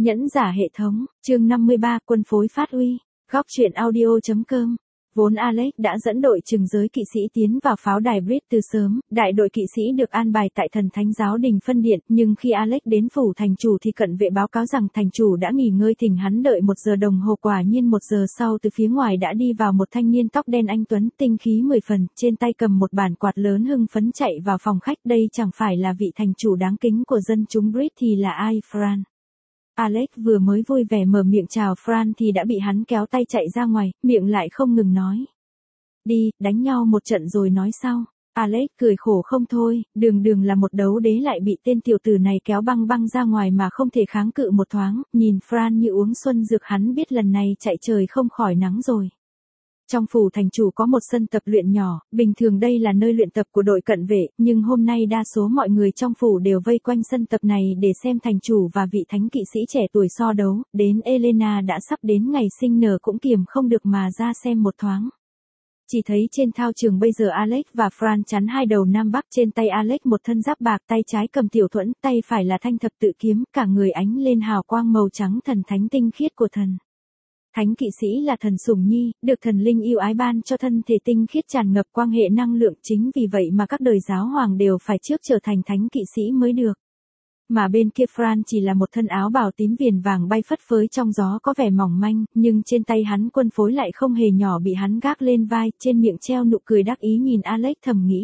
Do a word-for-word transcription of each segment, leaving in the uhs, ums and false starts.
Nhẫn giả hệ thống, chương năm mươi ba, quân phối phát uy, góc truyện audio.com. Vốn Alex đã dẫn đội trừng giới kỵ sĩ tiến vào pháo đài Brit từ sớm, đại đội kỵ sĩ được an bài tại thần thánh giáo đình phân điện, nhưng khi Alex đến phủ thành chủ thì cận vệ báo cáo rằng thành chủ đã nghỉ ngơi, thỉnh hắn đợi một giờ đồng hồ. Quả nhiên một giờ sau từ phía ngoài đã đi vào một thanh niên tóc đen anh tuấn, tinh khí mười phần, trên tay cầm một bản quạt lớn, hưng phấn chạy vào phòng khách. Đây chẳng phải là vị thành chủ đáng kính của dân chúng Brit thì là ai? Fran. Alex vừa mới vui vẻ mở miệng chào Fran thì đã bị hắn kéo tay chạy ra ngoài, miệng lại không ngừng nói. Đi, đánh nhau một trận rồi nói sau. Alex cười khổ không thôi, đường đường là một đấu đế lại bị tên tiểu tử này kéo băng băng ra ngoài mà không thể kháng cự một thoáng, nhìn Fran như uống xuân dược, hắn biết lần này chạy trời không khỏi nắng rồi. Trong phủ thành chủ có một sân tập luyện nhỏ, bình thường đây là nơi luyện tập của đội cận vệ, nhưng hôm nay đa số mọi người trong phủ đều vây quanh sân tập này để xem thành chủ và vị thánh kỵ sĩ trẻ tuổi so đấu. Đến Elena đã sắp đến ngày sinh nở cũng kiềm không được mà ra xem một thoáng. Chỉ thấy trên thao trường bây giờ Alex và Fran chắn hai đầu nam bắc, trên tay Alex một thân giáp bạc, tay trái cầm tiểu thuẫn, tay phải là thanh thập tự kiếm, cả người ánh lên hào quang màu trắng thần thánh tinh khiết của thần. Thánh kỵ sĩ là thần sủng nhi, được thần linh yêu ái ban cho thân thể tinh khiết tràn ngập quang hệ năng lượng, chính vì vậy mà các đời giáo hoàng đều phải trước trở thành thánh kỵ sĩ mới được. Mà bên kia Fran chỉ là một thân áo bào tím viền vàng bay phất phới trong gió, có vẻ mỏng manh, nhưng trên tay hắn quân phối lại không hề nhỏ, bị hắn gác lên vai, trên miệng treo nụ cười đắc ý. Nhìn Alex thầm nghĩ,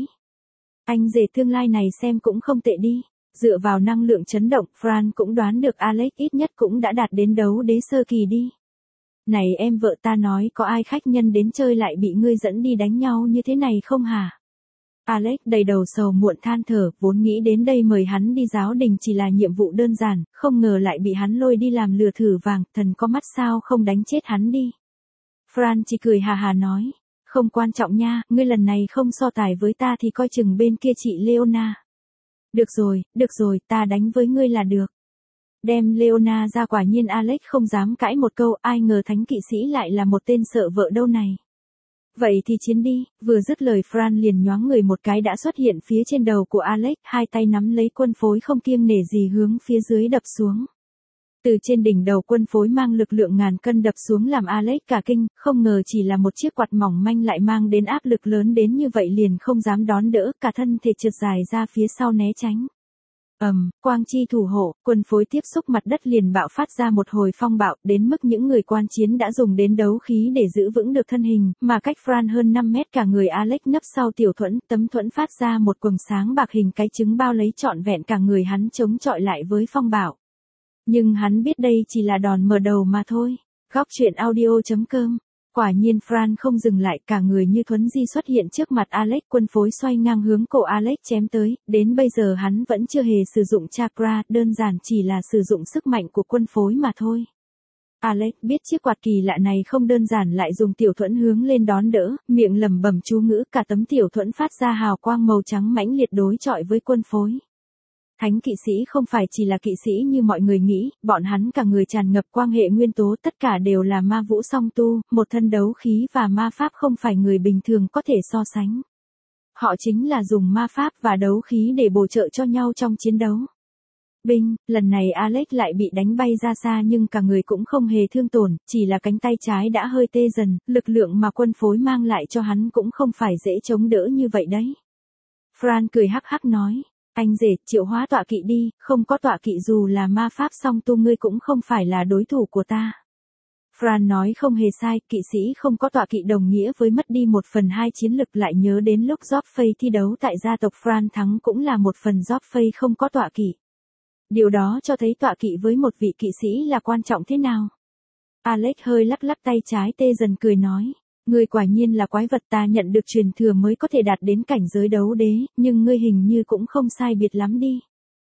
anh rể tương lai này xem cũng không tệ đi. Dựa vào năng lượng chấn động, Fran cũng đoán được Alex ít nhất cũng đã đạt đến đấu đế sơ kỳ đi. Này em vợ, ta nói có ai khách nhân đến chơi lại bị ngươi dẫn đi đánh nhau như thế này không hả? Alex đầy đầu sầu muộn than thở, vốn nghĩ đến đây mời hắn đi giáo đình chỉ là nhiệm vụ đơn giản, không ngờ lại bị hắn lôi đi làm lừa thử vàng, thần có mắt sao không đánh chết hắn đi. Fran chỉ cười hà hà nói, không quan trọng nha, ngươi lần này không so tài với ta thì coi chừng bên kia chị Leona. Được rồi, được rồi, ta đánh với ngươi là được. Đem Leona ra. Quả nhiên Alex không dám cãi một câu, ai ngờ thánh kỵ sĩ lại là một tên sợ vợ đâu này. Vậy thì chiến đi. Vừa dứt lời Fran liền nhoáng người một cái đã xuất hiện phía trên đầu của Alex, hai tay nắm lấy quân phối không kiêng nể gì hướng phía dưới đập xuống. Từ trên đỉnh đầu quân phối mang lực lượng ngàn cân đập xuống làm Alex cả kinh, không ngờ chỉ là một chiếc quạt mỏng manh lại mang đến áp lực lớn đến như vậy, liền không dám đón đỡ, cả thân thể trượt dài ra phía sau né tránh. Ầm, um, quang chi thủ hộ, quân phối tiếp xúc mặt đất liền bạo phát ra một hồi phong bạo, đến mức những người quan chiến đã dùng đến đấu khí để giữ vững được thân hình, mà cách Fran hơn năm mét, cả người Alex nấp sau tiểu thuẫn, tấm thuẫn phát ra một quầng sáng bạc hình cái trứng bao lấy trọn vẹn cả người hắn, chống chọi lại với phong bạo. Nhưng hắn biết đây chỉ là đòn mở đầu mà thôi. Góc truyện audio.com. Quả nhiên Fran không dừng lại, cả người như thuấn di xuất hiện trước mặt Alex, quân phối xoay ngang hướng cổ Alex chém tới, đến bây giờ hắn vẫn chưa hề sử dụng chakra, đơn giản chỉ là sử dụng sức mạnh của quân phối mà thôi. Alex biết chiếc quạt kỳ lạ này không đơn giản, lại dùng tiểu thuẫn hướng lên đón đỡ, miệng lẩm bẩm chú ngữ, cả tấm tiểu thuẫn phát ra hào quang màu trắng mãnh liệt đối chọi với quân phối. Thánh kỵ sĩ không phải chỉ là kỵ sĩ như mọi người nghĩ, bọn hắn cả người tràn ngập quang hệ nguyên tố, tất cả đều là ma vũ song tu, một thân đấu khí và ma pháp không phải người bình thường có thể so sánh. Họ chính là dùng ma pháp và đấu khí để bổ trợ cho nhau trong chiến đấu. Binh, lần này Alex lại bị đánh bay ra xa nhưng cả người cũng không hề thương tổn, chỉ là cánh tay trái đã hơi tê dần, lực lượng mà quân phối mang lại cho hắn cũng không phải dễ chống đỡ như vậy đấy. Fran cười hắc hắc nói. Anh rể, triệu hóa tọa kỵ đi, không có tọa kỵ dù là ma pháp song tu ngươi cũng không phải là đối thủ của ta. Fran nói không hề sai, kỵ sĩ không có tọa kỵ đồng nghĩa với mất đi một phần hai chiến lực, lại nhớ đến lúc Joffrey thi đấu tại gia tộc Fran thắng cũng là một phần Joffrey không có tọa kỵ. Điều đó cho thấy tọa kỵ với một vị kỵ sĩ là quan trọng thế nào. Alex hơi lắc lắc tay trái tê dần cười nói. Ngươi quả nhiên là quái vật, ta nhận được truyền thừa mới có thể đạt đến cảnh giới đấu đế, nhưng ngươi hình như cũng không sai biệt lắm đi.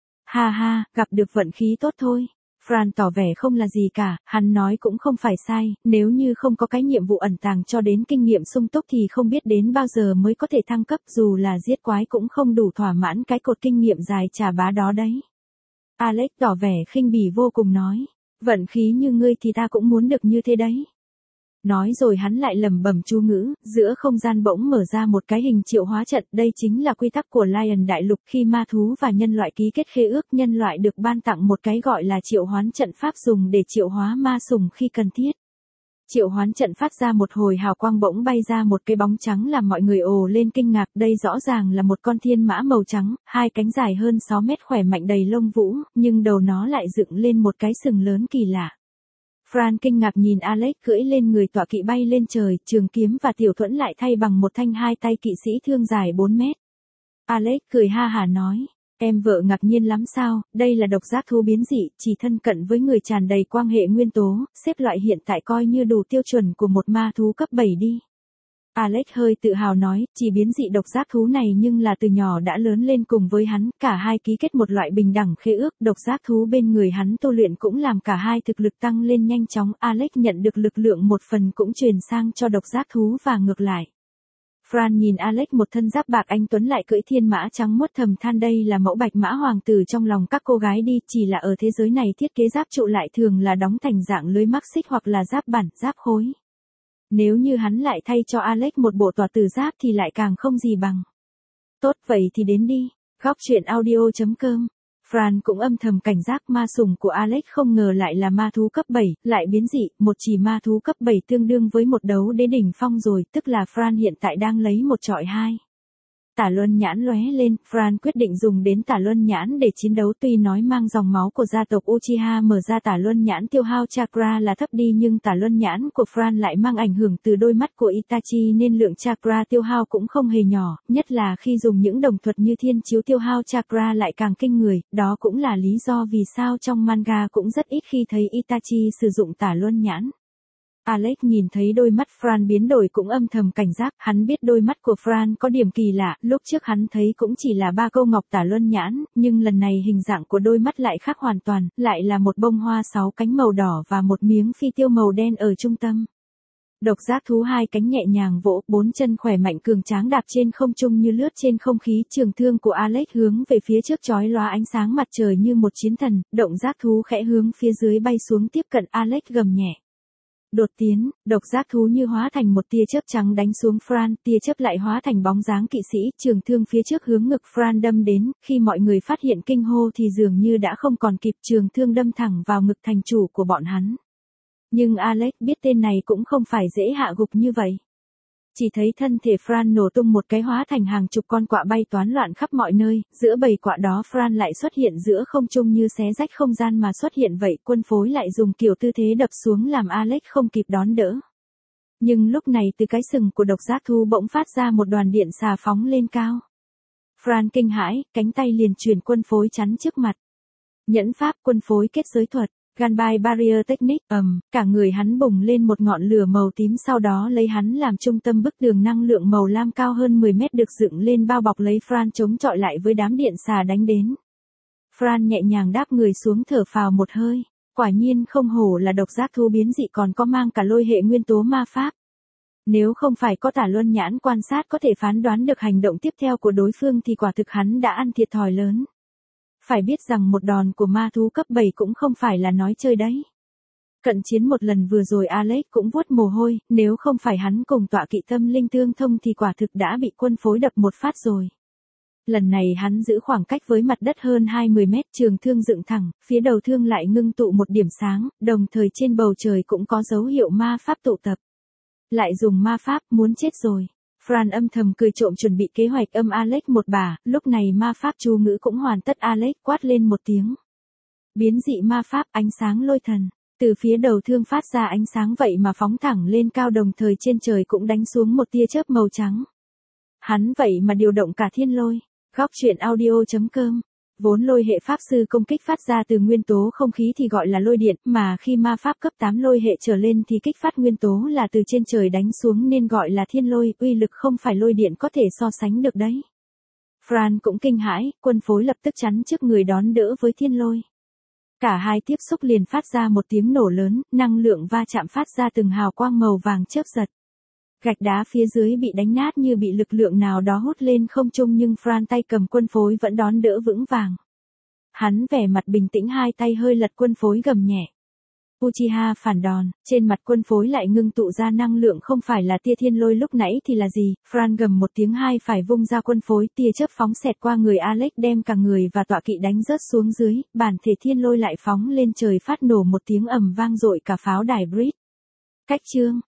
Ha ha, gặp được vận khí tốt thôi. Fran tỏ vẻ không là gì cả, hắn nói cũng không phải sai, nếu như không có cái nhiệm vụ ẩn tàng cho đến kinh nghiệm sung túc thì không biết đến bao giờ mới có thể thăng cấp, dù là giết quái cũng không đủ thỏa mãn cái cột kinh nghiệm dài chà bá đó đấy. Alex tỏ vẻ khinh bỉ vô cùng nói, vận khí như ngươi thì ta cũng muốn được như thế đấy. Nói rồi hắn lại lẩm bẩm chú ngữ, giữa không gian bỗng mở ra một cái hình triệu hóa trận, đây chính là quy tắc của Lion Đại Lục, khi ma thú và nhân loại ký kết khế ước, nhân loại được ban tặng một cái gọi là triệu hoán trận pháp dùng để triệu hóa ma sùng khi cần thiết. Triệu hoán trận phát ra một hồi hào quang, bỗng bay ra một cái bóng trắng làm mọi người ồ lên kinh ngạc, đây rõ ràng là một con thiên mã màu trắng, hai cánh dài hơn sáu mét, khỏe mạnh đầy lông vũ, nhưng đầu nó lại dựng lên một cái sừng lớn kỳ lạ. Fran kinh ngạc nhìn Alex cưỡi lên người tọa kỵ bay lên trời, trường kiếm và tiểu thuẫn lại thay bằng một thanh hai tay kỵ sĩ thương dài bốn mét. Alex cười ha hả nói, em vợ ngạc nhiên lắm sao, đây là độc giác thú biến dị, chỉ thân cận với người tràn đầy quang hệ nguyên tố, xếp loại hiện tại coi như đủ tiêu chuẩn của một ma thú cấp bảy đi. Alex hơi tự hào nói, chỉ biến dị độc giác thú này nhưng là từ nhỏ đã lớn lên cùng với hắn, cả hai ký kết một loại bình đẳng khế ước, độc giác thú bên người hắn tu luyện cũng làm cả hai thực lực tăng lên nhanh chóng, Alex nhận được lực lượng một phần cũng truyền sang cho độc giác thú và ngược lại. Fran nhìn Alex một thân giáp bạc anh tuấn lại cưỡi thiên mã trắng muốt, thầm than đây là mẫu bạch mã hoàng tử trong lòng các cô gái đi, chỉ là ở thế giới này thiết kế giáp trụ lại thường là đóng thành dạng lưới mắc xích hoặc là giáp bản, giáp khối. Nếu như hắn lại thay cho Alex một bộ tỏa tử giáp thì lại càng không gì bằng. Tốt vậy thì đến đi. Góc truyện audio chấm com. Fran cũng âm thầm cảnh giác, ma sủng của Alex không ngờ lại là ma thú cấp bảy, lại biến dị, một chỉ ma thú cấp bảy tương đương với một đấu đế đỉnh phong rồi, tức là Fran hiện tại đang lấy một trọi hai. Tả luân nhãn lóe lên, Fran quyết định dùng đến tả luân nhãn để chiến đấu, tuy nói mang dòng máu của gia tộc Uchiha mở ra tả luân nhãn tiêu hao chakra là thấp đi, nhưng tả luân nhãn của Fran lại mang ảnh hưởng từ đôi mắt của Itachi nên lượng chakra tiêu hao cũng không hề nhỏ, nhất là khi dùng những đồng thuật như thiên chiếu tiêu hao chakra lại càng kinh người, đó cũng là lý do vì sao trong manga cũng rất ít khi thấy Itachi sử dụng tả luân nhãn. Alex nhìn thấy đôi mắt Fran biến đổi cũng âm thầm cảnh giác, hắn biết đôi mắt của Fran có điểm kỳ lạ, lúc trước hắn thấy cũng chỉ là ba câu ngọc tả luân nhãn, nhưng lần này hình dạng của đôi mắt lại khác hoàn toàn, lại là một bông hoa sáu cánh màu đỏ và một miếng phi tiêu màu đen ở trung tâm. Độc giác thú hai cánh nhẹ nhàng vỗ, bốn chân khỏe mạnh cường tráng đạp trên không trung như lướt trên không khí, trường thương của Alex hướng về phía trước chói lóa ánh sáng mặt trời như một chiến thần, động giác thú khẽ hướng phía dưới bay xuống tiếp cận Alex gầm nhẹ. Đột tiến, độc giác thú như hóa thành một tia chớp trắng đánh xuống Fran, tia chớp lại hóa thành bóng dáng kỵ sĩ, trường thương phía trước hướng ngực Fran đâm đến, khi mọi người phát hiện kinh hô thì dường như đã không còn kịp, trường thương đâm thẳng vào ngực thành chủ của bọn hắn. Nhưng Alex biết tên này cũng không phải dễ hạ gục như vậy. Chỉ thấy thân thể Fran nổ tung một cái, hóa thành hàng chục con quạ bay toán loạn khắp mọi nơi, giữa bầy quạ đó Fran lại xuất hiện giữa không trung như xé rách không gian mà xuất hiện vậy, quân phối lại dùng kiểu tư thế đập xuống làm Alex không kịp đón đỡ. Nhưng lúc này từ cái sừng của độc giác thú bỗng phát ra một đoàn điện xà phóng lên cao. Fran kinh hãi, cánh tay liền chuyển quân phối chắn trước mặt. Nhẫn pháp quân phối kết giới thuật. Gunby Barrier Technique, ầm, um, cả người hắn bùng lên một ngọn lửa màu tím, sau đó lấy hắn làm trung tâm, bức tường năng lượng màu lam cao hơn mười mét được dựng lên bao bọc lấy Fran chống chọi lại với đám điện xà đánh đến. Fran nhẹ nhàng đáp người xuống thở phào một hơi, quả nhiên không hổ là độc giác thú biến dị còn có mang cả lôi hệ nguyên tố ma pháp. Nếu không phải có tả luân nhãn quan sát có thể phán đoán được hành động tiếp theo của đối phương thì quả thực hắn đã ăn thiệt thòi lớn. Phải biết rằng một đòn của ma thú cấp bảy cũng không phải là nói chơi đấy. Cận chiến một lần vừa rồi Alex cũng vuốt mồ hôi, nếu không phải hắn cùng tọa kỵ tâm linh tương thông thì quả thực đã bị quân phối đập một phát rồi. Lần này hắn giữ khoảng cách với mặt đất hơn hai mươi mét, trường thương dựng thẳng, phía đầu thương lại ngưng tụ một điểm sáng, đồng thời trên bầu trời cũng có dấu hiệu ma pháp tụ tập. Lại dùng ma pháp, muốn chết rồi. Fran âm thầm cười trộm chuẩn bị kế hoạch âm Alex một bà, lúc này ma pháp chú ngữ cũng hoàn tất, Alex quát lên một tiếng. Biến dị ma pháp, ánh sáng lôi thần, từ phía đầu thương phát ra ánh sáng vậy mà phóng thẳng lên cao, đồng thời trên trời cũng đánh xuống một tia chớp màu trắng. Hắn vậy mà điều động cả thiên lôi. Góc truyện audio chấm com. Vốn lôi hệ pháp sư công kích phát ra từ nguyên tố không khí thì gọi là lôi điện, mà khi ma pháp cấp tám lôi hệ trở lên thì kích phát nguyên tố là từ trên trời đánh xuống nên gọi là thiên lôi, uy lực không phải lôi điện có thể so sánh được đấy. Fran cũng kinh hãi, quân phối lập tức chắn trước người đón đỡ với thiên lôi. Cả hai tiếp xúc liền phát ra một tiếng nổ lớn, năng lượng va chạm phát ra từng hào quang màu vàng chớp giật. Gạch đá phía dưới bị đánh nát như bị lực lượng nào đó hút lên không trung, nhưng Fran tay cầm quân phối vẫn đón đỡ vững vàng. Hắn vẻ mặt bình tĩnh, hai tay hơi lật, quân phối gầm nhẹ. Uchiha phản đòn, trên mặt quân phối lại ngưng tụ ra năng lượng không phải là tia thiên lôi lúc nãy thì là gì, Fran gầm một tiếng hai phải vung ra quân phối, tia chớp phóng xẹt qua người Alex đem cả người và tọa kỵ đánh rớt xuống dưới, bản thể thiên lôi lại phóng lên trời phát nổ một tiếng ầm vang dội cả pháo đài Bridge. Cách chương